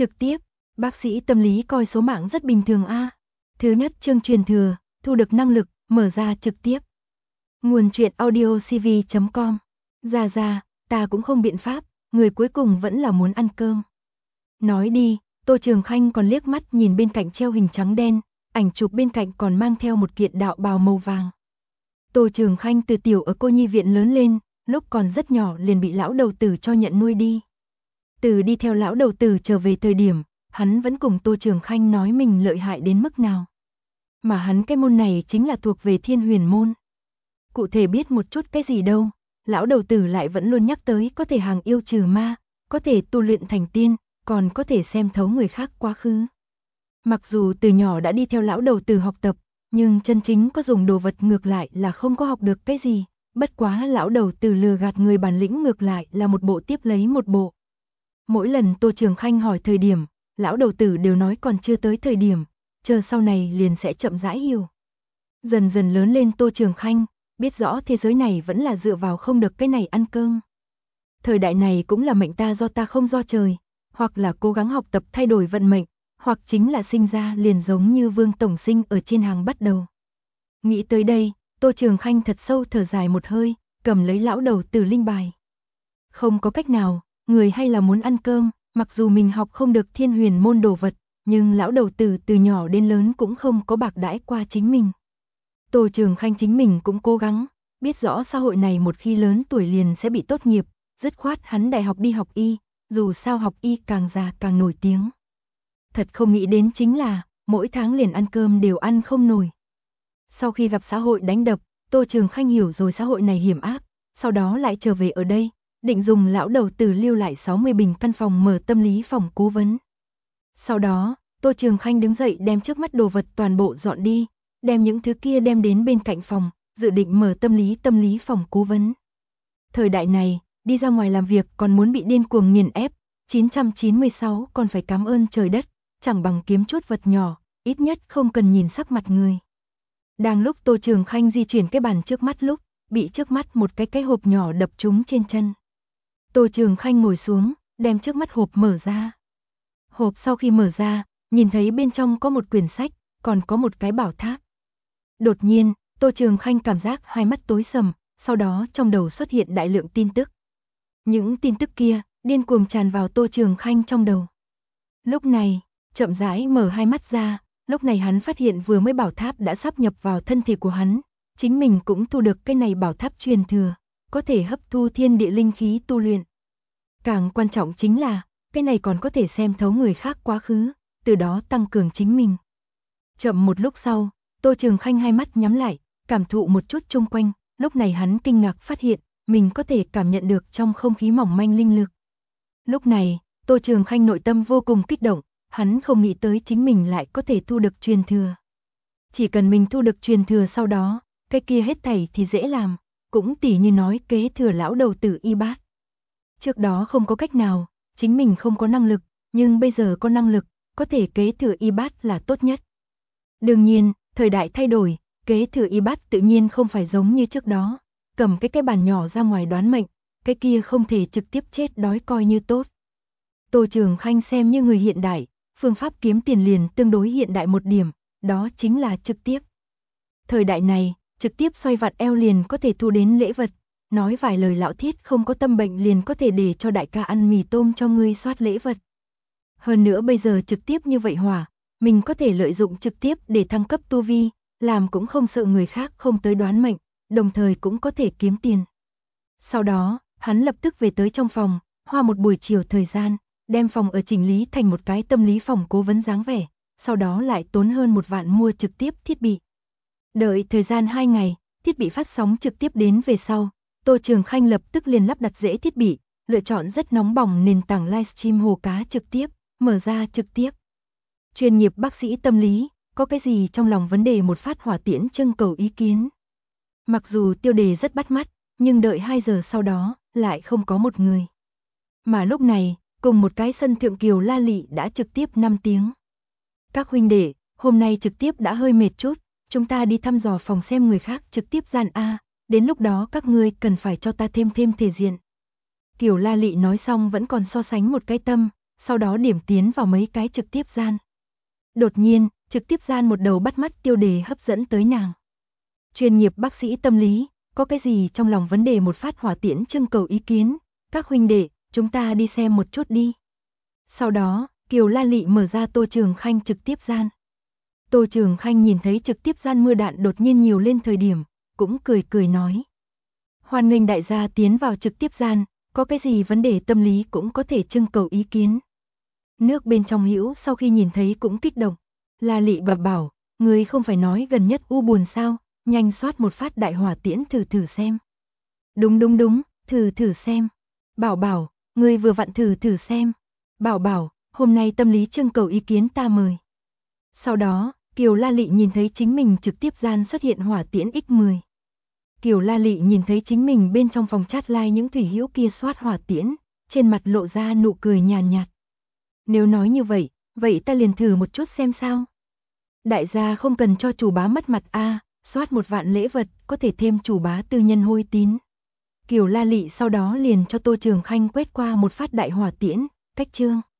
Trực tiếp, bác sĩ tâm lý coi số mạng rất bình thường a. Thứ nhất chương truyền thừa, thu được năng lực, mở ra trực tiếp. Nguồn truyện audio cv.com. Ra, ta cũng không biện pháp, người cuối cùng vẫn là muốn ăn cơm. Nói đi, Tô Trường Khanh còn liếc mắt nhìn bên cạnh treo hình trắng đen, ảnh chụp bên cạnh còn mang theo một kiện đạo bào màu vàng. Tô Trường Khanh từ tiểu ở cô nhi viện lớn lên, lúc còn rất nhỏ liền bị lão đầu tử cho nhận nuôi đi. Từ đi theo lão đầu tử trở về thời điểm, hắn vẫn cùng Tô Trường Khanh nói mình lợi hại đến mức nào. Mà hắn cái môn này chính là thuộc về Thiên Huyền môn. Cụ thể biết một chút cái gì đâu, lão đầu tử lại vẫn luôn nhắc tới có thể hàng yêu trừ ma, có thể tu luyện thành tiên, còn có thể xem thấu người khác quá khứ. Mặc dù từ nhỏ đã đi theo lão đầu tử học tập, nhưng chân chính có dùng đồ vật ngược lại là không có học được cái gì, bất quá lão đầu tử lừa gạt người bản lĩnh ngược lại là một bộ tiếp lấy một bộ. Mỗi lần Tô Trường Khanh hỏi thời điểm, lão đầu tử đều nói còn chưa tới thời điểm, chờ sau này liền sẽ chậm rãi hiểu. Dần dần lớn lên Tô Trường Khanh, biết rõ thế giới này vẫn là dựa vào không được cái này ăn cơm. Thời đại này cũng là mệnh ta do ta không do trời, hoặc là cố gắng học tập thay đổi vận mệnh, hoặc chính là sinh ra liền giống như Vương Tổng Sinh ở trên hàng bắt đầu. Nghĩ tới đây, Tô Trường Khanh thật sâu thở dài một hơi, cầm lấy lão đầu tử linh bài. Không có cách nào, người hay là muốn ăn cơm, mặc dù mình học không được Thiên Huyền môn đồ vật, nhưng lão đầu tử từ nhỏ đến lớn cũng không có bạc đãi qua chính mình. Tô Trường Khanh chính mình cũng cố gắng, biết rõ xã hội này một khi lớn tuổi liền sẽ bị tốt nghiệp, dứt khoát hắn đại học đi học y, dù sao học y càng già càng nổi tiếng. Thật không nghĩ đến chính là, mỗi tháng liền ăn cơm đều ăn không nổi. Sau khi gặp xã hội đánh đập, Tô Trường Khanh hiểu rồi xã hội này hiểm ác, sau đó lại trở về ở đây, định dùng lão đầu tử lưu lại 60 bình căn phòng mở tâm lý phòng cố vấn. Sau đó, Tô Trường Khanh đứng dậy đem trước mắt đồ vật toàn bộ dọn đi, đem những thứ kia đem đến bên cạnh phòng, dự định mở tâm lý phòng cố vấn. Thời đại này, đi ra ngoài làm việc còn muốn bị điên cuồng nghiền ép, 996 còn phải cảm ơn trời đất, chẳng bằng kiếm chút vật nhỏ, ít nhất không cần nhìn sắc mặt người. Đang lúc Tô Trường Khanh di chuyển cái bàn trước mắt lúc, bị trước mắt một cái hộp nhỏ đập trúng trên chân. Tô Trường Khanh ngồi xuống, đem trước mắt hộp mở ra. Hộp sau khi mở ra, nhìn thấy bên trong có một quyển sách, còn có một cái bảo tháp. Đột nhiên, Tô Trường Khanh cảm giác hai mắt tối sầm, sau đó trong đầu xuất hiện đại lượng tin tức. Những tin tức kia, điên cuồng tràn vào Tô Trường Khanh trong đầu. Lúc này, chậm rãi mở hai mắt ra, lúc này hắn phát hiện vừa mới bảo tháp đã sáp nhập vào thân thể của hắn, chính mình cũng thu được cái này bảo tháp truyền thừa, có thể hấp thu thiên địa linh khí tu luyện. Càng quan trọng chính là, cái này còn có thể xem thấu người khác quá khứ, từ đó tăng cường chính mình. Chậm một lúc sau, Tô Trường Khanh hai mắt nhắm lại, cảm thụ một chút xung quanh, lúc này hắn kinh ngạc phát hiện, mình có thể cảm nhận được trong không khí mỏng manh linh lực. Lúc này, Tô Trường Khanh nội tâm vô cùng kích động, hắn không nghĩ tới chính mình lại có thể thu được truyền thừa. Chỉ cần mình thu được truyền thừa sau đó, cái kia hết thảy thì dễ làm, cũng tỉ như nói kế thừa lão đầu tử Y Bát. Trước đó không có cách nào, chính mình không có năng lực, nhưng bây giờ có năng lực, có thể kế thừa Y Bát là tốt nhất. Đương nhiên, thời đại thay đổi, kế thừa Y Bát tự nhiên không phải giống như trước đó, cầm cái bàn nhỏ ra ngoài đoán mệnh, cái kia không thể trực tiếp chết đói coi như tốt. Tô Trường Khanh xem như người hiện đại, phương pháp kiếm tiền liền tương đối hiện đại một điểm, đó chính là trực tiếp. Thời đại này, trực tiếp xoay vặt eo liền có thể thu đến lễ vật, nói vài lời lão thiết không có tâm bệnh liền có thể để cho đại ca ăn mì tôm cho ngươi soát lễ vật. Hơn nữa bây giờ trực tiếp như vậy hỏa, mình có thể lợi dụng trực tiếp để thăng cấp tu vi, làm cũng không sợ người khác không tới đoán mệnh, đồng thời cũng có thể kiếm tiền. Sau đó, hắn lập tức về tới trong phòng, hoa một buổi chiều thời gian, đem phòng ở chỉnh lý thành một cái tâm lý phòng cố vấn dáng vẻ, sau đó lại tốn hơn 1 vạn mua trực tiếp thiết bị. Đợi thời gian 2 ngày, thiết bị phát sóng trực tiếp đến về sau, Tô Trường Khanh lập tức liền lắp đặt dễ thiết bị, lựa chọn rất nóng bỏng nền tảng livestream hồ cá trực tiếp, mở ra trực tiếp. Chuyên nghiệp bác sĩ tâm lý, có cái gì trong lòng vấn đề một phát hỏa tiễn trưng cầu ý kiến. Mặc dù tiêu đề rất bắt mắt, nhưng đợi 2 giờ sau đó, lại không có một người. Mà lúc này, cùng một cái sân thượng kiều la lị đã trực tiếp 5 tiếng. Các huynh đệ, hôm nay trực tiếp đã hơi mệt chút, chúng ta đi thăm dò phòng xem người khác trực tiếp gian A, đến lúc đó các ngươi cần phải cho ta thêm thể diện. Kiều la lị nói xong vẫn còn so sánh một cái tâm, sau đó điểm tiến vào mấy cái trực tiếp gian. Đột nhiên, trực tiếp gian một đầu bắt mắt tiêu đề hấp dẫn tới nàng. Chuyên nghiệp bác sĩ tâm lý, có cái gì trong lòng vấn đề một phát hỏa tiễn trưng cầu ý kiến, các huynh đệ, chúng ta đi xem một chút đi. Sau đó, Kiều La Lị mở ra Tô Trường Khanh trực tiếp gian. Tô Trường Khanh nhìn thấy trực tiếp gian mưa đạn đột nhiên nhiều lên thời điểm, cũng cười cười nói. Hoan nghênh đại gia tiến vào trực tiếp gian, có cái gì vấn đề tâm lý cũng có thể trưng cầu ý kiến. Nước bên trong Hữu sau khi nhìn thấy cũng kích động. La Lị bập bảo, người không phải nói gần nhất u buồn sao, nhanh soát một phát đại hỏa tiễn thử thử xem. Đúng, thử thử xem. Bảo bảo, người vừa vặn thử thử xem. Bảo bảo, hôm nay tâm lý trưng cầu ý kiến ta mời. Sau đó, Kiều La Lị nhìn thấy chính mình trực tiếp gian xuất hiện hỏa tiễn X10. Kiều La Lị nhìn thấy chính mình bên trong phòng chat live những thủy hữu kia soát hỏa tiễn, trên mặt lộ ra nụ cười nhàn nhạt. Nếu nói như vậy ta liền thử một chút xem sao. Đại gia không cần cho chủ bá mất mặt a, soát 1 vạn lễ vật, có thể thêm chủ bá tư nhân hôi tín. Kiều La Lị sau đó liền cho Tô Trường Khanh quét qua một phát đại hỏa tiễn, cách chương.